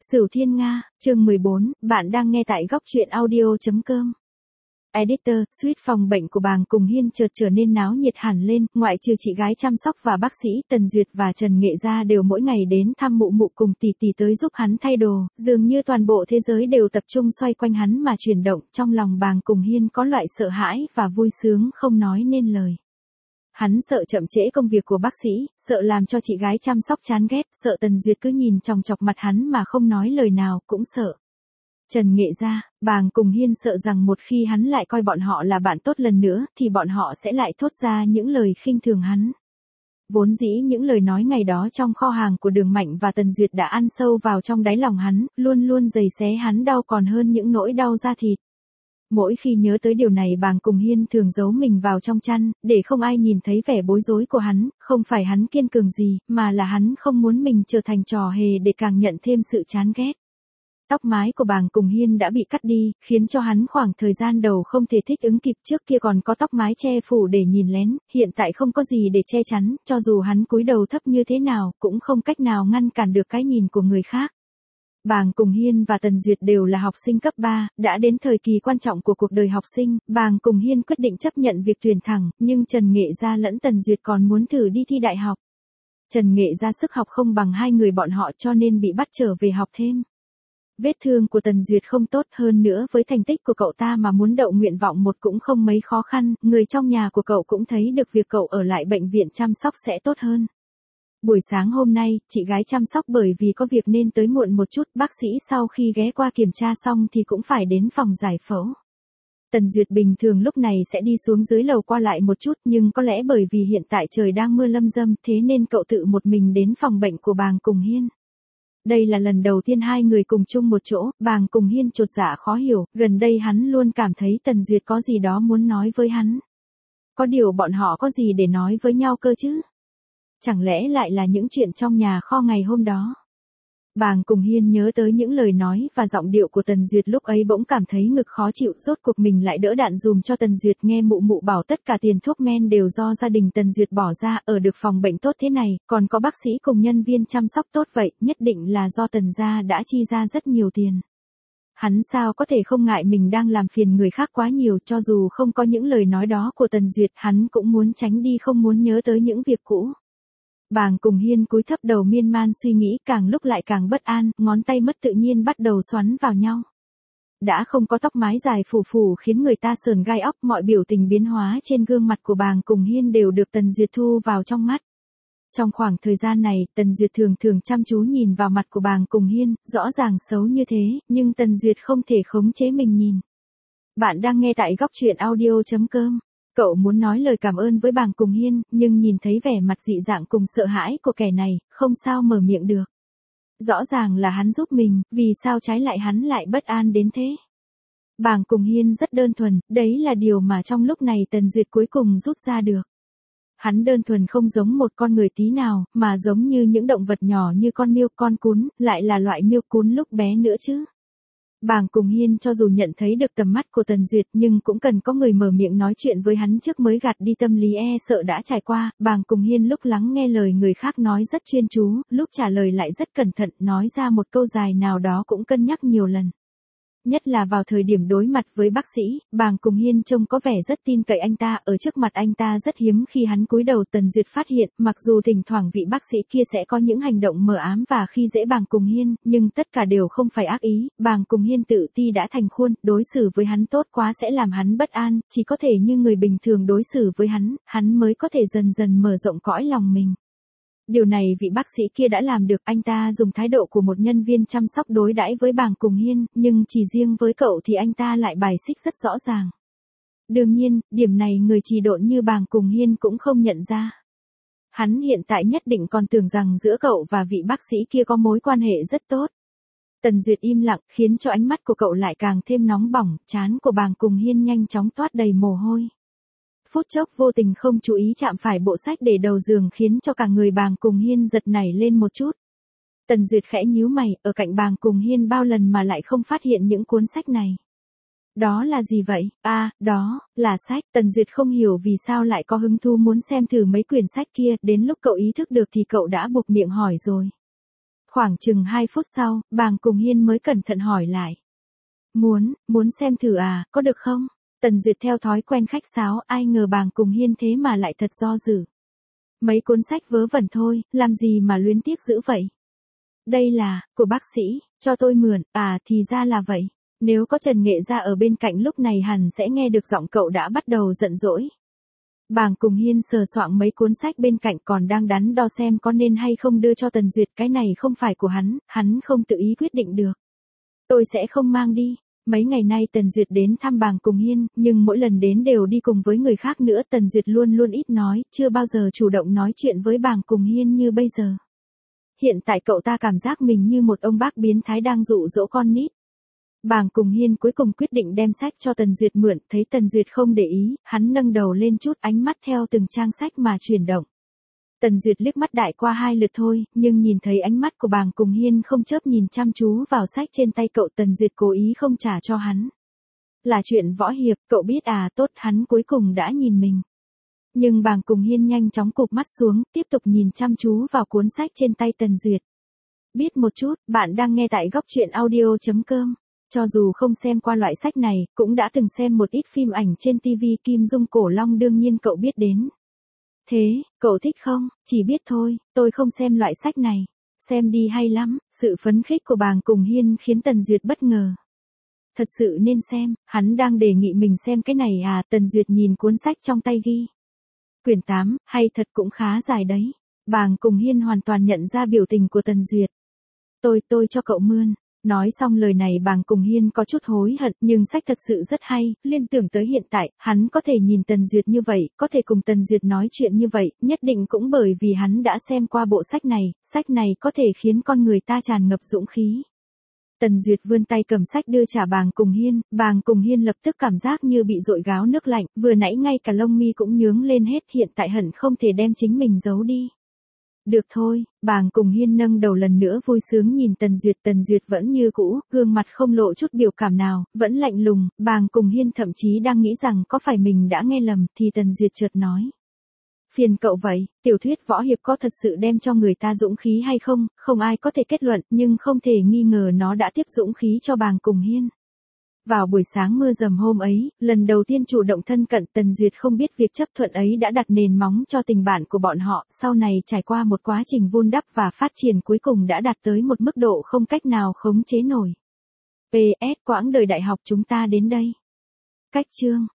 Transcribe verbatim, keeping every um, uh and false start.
Sửu Thiên Nga, chương mười bốn, bạn đang nghe tại góc truyện audio.com. Editor, suite phòng bệnh của Bàng Cùng Hiên chợt trở nên náo nhiệt hẳn lên, ngoại trừ chị gái chăm sóc và bác sĩ Tần Duyệt và Trần Nghệ Gia đều mỗi ngày đến thăm mụ mụ cùng tỷ tỷ tới giúp hắn thay đồ, dường như toàn bộ thế giới đều tập trung xoay quanh hắn mà chuyển động, trong lòng Bàng Cùng Hiên có loại sợ hãi và vui sướng không nói nên lời. Hắn sợ chậm trễ công việc của bác sĩ, sợ làm cho chị gái chăm sóc chán ghét, sợ Tần Duyệt cứ nhìn chòng chọc mặt hắn mà không nói lời nào, cũng sợ. Trần Nghệ Gia, Bàng Cùng Hiên sợ rằng một khi hắn lại coi bọn họ là bạn tốt lần nữa, thì bọn họ sẽ lại thốt ra những lời khinh thường hắn. Vốn dĩ những lời nói ngày đó trong kho hàng của Đường Mạnh và Tần Duyệt đã ăn sâu vào trong đáy lòng hắn, luôn luôn giày xé hắn đau còn hơn những nỗi đau da thịt. Mỗi khi nhớ tới điều này Bàng Cùng Hiên thường giấu mình vào trong chăn, để không ai nhìn thấy vẻ bối rối của hắn, không phải hắn kiên cường gì, mà là hắn không muốn mình trở thành trò hề để càng nhận thêm sự chán ghét. Tóc mái của Bàng Cùng Hiên đã bị cắt đi, khiến cho hắn khoảng thời gian đầu không thể thích ứng kịp, trước kia còn có tóc mái che phủ để nhìn lén, hiện tại không có gì để che chắn, cho dù hắn cúi đầu thấp như thế nào, cũng không cách nào ngăn cản được cái nhìn của người khác. Bàng Cùng Hiên và Tần Duyệt đều là học sinh cấp ba, đã đến thời kỳ quan trọng của cuộc đời học sinh, Bàng Cùng Hiên quyết định chấp nhận việc tuyển thẳng, nhưng Trần Nghệ Gia lẫn Tần Duyệt còn muốn thử đi thi đại học. Trần Nghệ Gia sức học không bằng hai người bọn họ cho nên bị bắt trở về học thêm. Vết thương của Tần Duyệt không tốt, hơn nữa với thành tích của cậu ta mà muốn đậu nguyện vọng một cũng không mấy khó khăn, người trong nhà của cậu cũng thấy được việc cậu ở lại bệnh viện chăm sóc sẽ tốt hơn. Buổi sáng hôm nay, chị gái chăm sóc bởi vì có việc nên tới muộn một chút, bác sĩ sau khi ghé qua kiểm tra xong thì cũng phải đến phòng giải phẫu. Tần Duyệt bình thường lúc này sẽ đi xuống dưới lầu qua lại một chút, nhưng có lẽ bởi vì hiện tại trời đang mưa lâm dâm, thế nên cậu tự một mình đến phòng bệnh của Bàng Cùng Hiên. Đây là lần đầu tiên hai người cùng chung một chỗ, Bàng Cùng Hiên chột dạ khó hiểu, gần đây hắn luôn cảm thấy Tần Duyệt có gì đó muốn nói với hắn. Có điều bọn họ có gì để nói với nhau cơ chứ? Chẳng lẽ lại là những chuyện trong nhà kho ngày hôm đó? Bàng Cùng Hiên nhớ tới những lời nói và giọng điệu của Tần Duyệt lúc ấy bỗng cảm thấy ngực khó chịu, rốt cuộc mình lại đỡ đạn dùm cho Tần Duyệt, nghe mụ mụ bảo tất cả tiền thuốc men đều do gia đình Tần Duyệt bỏ ra, ở được phòng bệnh tốt thế này, còn có bác sĩ cùng nhân viên chăm sóc tốt vậy, nhất định là do Tần gia đã chi ra rất nhiều tiền. Hắn sao có thể không ngại mình đang làm phiền người khác quá nhiều, cho dù không có những lời nói đó của Tần Duyệt, hắn cũng muốn tránh đi, không muốn nhớ tới những việc cũ. Bàng Cùng Hiên cúi thấp đầu miên man suy nghĩ, càng lúc lại càng bất an, ngón tay mất tự nhiên bắt đầu xoắn vào nhau. Đã không có tóc mái dài phù phù khiến người ta sờn gai óc, mọi biểu tình biến hóa trên gương mặt của Bàng Cùng Hiên đều được Tần Duyệt thu vào trong mắt. Trong khoảng thời gian này, Tần Duyệt thường thường chăm chú nhìn vào mặt của Bàng Cùng Hiên, rõ ràng xấu như thế, nhưng Tần Duyệt không thể khống chế mình nhìn. Bạn đang nghe tại góc truyện audio.com. Cậu muốn nói lời cảm ơn với Bàng Cùng Hiên, nhưng nhìn thấy vẻ mặt dị dạng cùng sợ hãi của kẻ này, không sao mở miệng được. Rõ ràng là hắn giúp mình, vì sao trái lại hắn lại bất an đến thế? Bàng Cùng Hiên rất đơn thuần, đấy là điều mà trong lúc này Tần Duyệt cuối cùng rút ra được. Hắn đơn thuần không giống một con người tí nào, mà giống như những động vật nhỏ như con miêu, con cún, lại là loại miêu cún lúc bé nữa chứ. Bàng Cùng Hiên cho dù nhận thấy được tầm mắt của Tần Duyệt nhưng cũng cần có người mở miệng nói chuyện với hắn trước mới gạt đi tâm lý e sợ đã trải qua. Bàng Cùng Hiên lúc lắng nghe lời người khác nói rất chuyên chú, lúc trả lời lại rất cẩn thận, nói ra một câu dài nào đó cũng cân nhắc nhiều lần. Nhất là vào thời điểm đối mặt với bác sĩ, Bàng Cùng Hiên trông có vẻ rất tin cậy anh ta, ở trước mặt anh ta rất hiếm khi hắn cúi đầu. Tần Duyệt phát hiện, mặc dù thỉnh thoảng vị bác sĩ kia sẽ có những hành động mờ ám và khi dễ Bàng Cùng Hiên, nhưng tất cả đều không phải ác ý. Bàng Cùng Hiên tự ti đã thành khuôn, đối xử với hắn tốt quá sẽ làm hắn bất an, chỉ có thể như người bình thường đối xử với hắn, hắn mới có thể dần dần mở rộng cõi lòng mình. Điều này vị bác sĩ kia đã làm được, anh ta dùng thái độ của một nhân viên chăm sóc đối đãi với Bàng Cùng Hiên, nhưng chỉ riêng với cậu thì anh ta lại bài xích rất rõ ràng. Đương nhiên, điểm này người trì độn như Bàng Cùng Hiên cũng không nhận ra. Hắn hiện tại nhất định còn tưởng rằng giữa cậu và vị bác sĩ kia có mối quan hệ rất tốt. Tần Duyệt im lặng, khiến cho ánh mắt của cậu lại càng thêm nóng bỏng, trán của Bàng Cùng Hiên nhanh chóng toát đầy mồ hôi. Phút chốc vô tình không chú ý chạm phải bộ sách để đầu giường khiến cho cả người Bàng Cùng Hiên giật nảy lên một chút. Tần Duyệt khẽ nhíu mày, ở cạnh Bàng Cùng Hiên bao lần mà lại không phát hiện những cuốn sách này. Đó là gì vậy? À, đó, là sách. Tần Duyệt không hiểu vì sao lại có hứng thú muốn xem thử mấy quyển sách kia, đến lúc cậu ý thức được thì cậu đã buộc miệng hỏi rồi. Khoảng chừng hai phút sau, Bàng Cùng Hiên mới cẩn thận hỏi lại. Muốn, muốn xem thử à, có được không? Tần Duyệt theo thói quen khách sáo, ai ngờ Bàng Cùng Hiên thế mà lại thật do dự. Mấy cuốn sách vớ vẩn thôi, làm gì mà luyến tiếc dữ vậy? Đây là, của bác sĩ, cho tôi mượn, à thì ra là vậy. Nếu có Trần Nghệ Gia ở bên cạnh lúc này hẳn sẽ nghe được giọng cậu đã bắt đầu giận dỗi. Bàng Cùng Hiên sờ soạng mấy cuốn sách bên cạnh còn đang đắn đo xem có nên hay không đưa cho Tần Duyệt, cái này không phải của hắn, hắn không tự ý quyết định được. Tôi sẽ không mang đi. Mấy ngày nay Tần Duyệt đến thăm Bàng Cùng Hiên, nhưng mỗi lần đến đều đi cùng với người khác nữa. Tần Duyệt luôn luôn ít nói, chưa bao giờ chủ động nói chuyện với Bàng Cùng Hiên như bây giờ. Hiện tại cậu ta cảm giác mình như một ông bác biến thái đang dụ dỗ con nít. Bàng Cùng Hiên cuối cùng quyết định đem sách cho Tần Duyệt mượn, thấy Tần Duyệt không để ý, hắn nâng đầu lên chút, ánh mắt theo từng trang sách mà chuyển động. Tần Duyệt liếc mắt đại qua hai lượt thôi, nhưng nhìn thấy ánh mắt của Bàng Cùng Hiên không chớp nhìn chăm chú vào sách trên tay cậu. Tần Duyệt cố ý không trả cho hắn. Là chuyện võ hiệp, cậu biết à, tốt, hắn cuối cùng đã nhìn mình. Nhưng Bàng Cùng Hiên nhanh chóng cụp mắt xuống, tiếp tục nhìn chăm chú vào cuốn sách trên tay Tần Duyệt. Biết một chút, bạn đang nghe tại góc truyện audio chấm com. Cho dù không xem qua loại sách này, cũng đã từng xem một ít phim ảnh trên ti vi. Kim Dung Cổ Long đương nhiên cậu biết đến. Thế, cậu thích không? Chỉ biết thôi, tôi không xem loại sách này. Xem đi hay lắm. Sự phấn khích của Bàng Cùng Hiên khiến Tần Duyệt bất ngờ. Thật sự nên xem, hắn đang đề nghị mình xem cái này à? Tần Duyệt nhìn cuốn sách trong tay ghi. Quyển tám, hay thật, cũng khá dài đấy. Bàng Cùng Hiên hoàn toàn nhận ra biểu tình của Tần Duyệt. Tôi, tôi cho cậu mượn. Nói xong lời này Bàng Cùng Hiên có chút hối hận, nhưng sách thật sự rất hay, liên tưởng tới hiện tại, hắn có thể nhìn Tần Duyệt như vậy, có thể cùng Tần Duyệt nói chuyện như vậy, nhất định cũng bởi vì hắn đã xem qua bộ sách này, sách này có thể khiến con người ta tràn ngập dũng khí. Tần Duyệt vươn tay cầm sách đưa trả Bàng Cùng Hiên, Bàng Cùng Hiên lập tức cảm giác như bị dội gáo nước lạnh, vừa nãy ngay cả lông mi cũng nhướng lên hết, hiện tại hận không thể đem chính mình giấu đi. Được thôi, Bàng Cùng Hiên nâng đầu lần nữa vui sướng nhìn Tần Duyệt. Tần Duyệt vẫn như cũ, gương mặt không lộ chút biểu cảm nào, vẫn lạnh lùng. Bàng Cùng Hiên thậm chí đang nghĩ rằng có phải mình đã nghe lầm, thì Tần Duyệt chợt nói. Phiền cậu vậy, tiểu thuyết võ hiệp có thật sự đem cho người ta dũng khí hay không, không ai có thể kết luận, nhưng không thể nghi ngờ nó đã tiếp dũng khí cho Bàng Cùng Hiên. Vào buổi sáng mưa dầm hôm ấy, lần đầu tiên chủ động thân cận, Tần Duyệt không biết việc chấp thuận ấy đã đặt nền móng cho tình bạn của bọn họ, sau này trải qua một quá trình vun đắp và phát triển cuối cùng đã đạt tới một mức độ không cách nào khống chế nổi. pê ét Quãng đời đại học chúng ta đến đây. Cách chương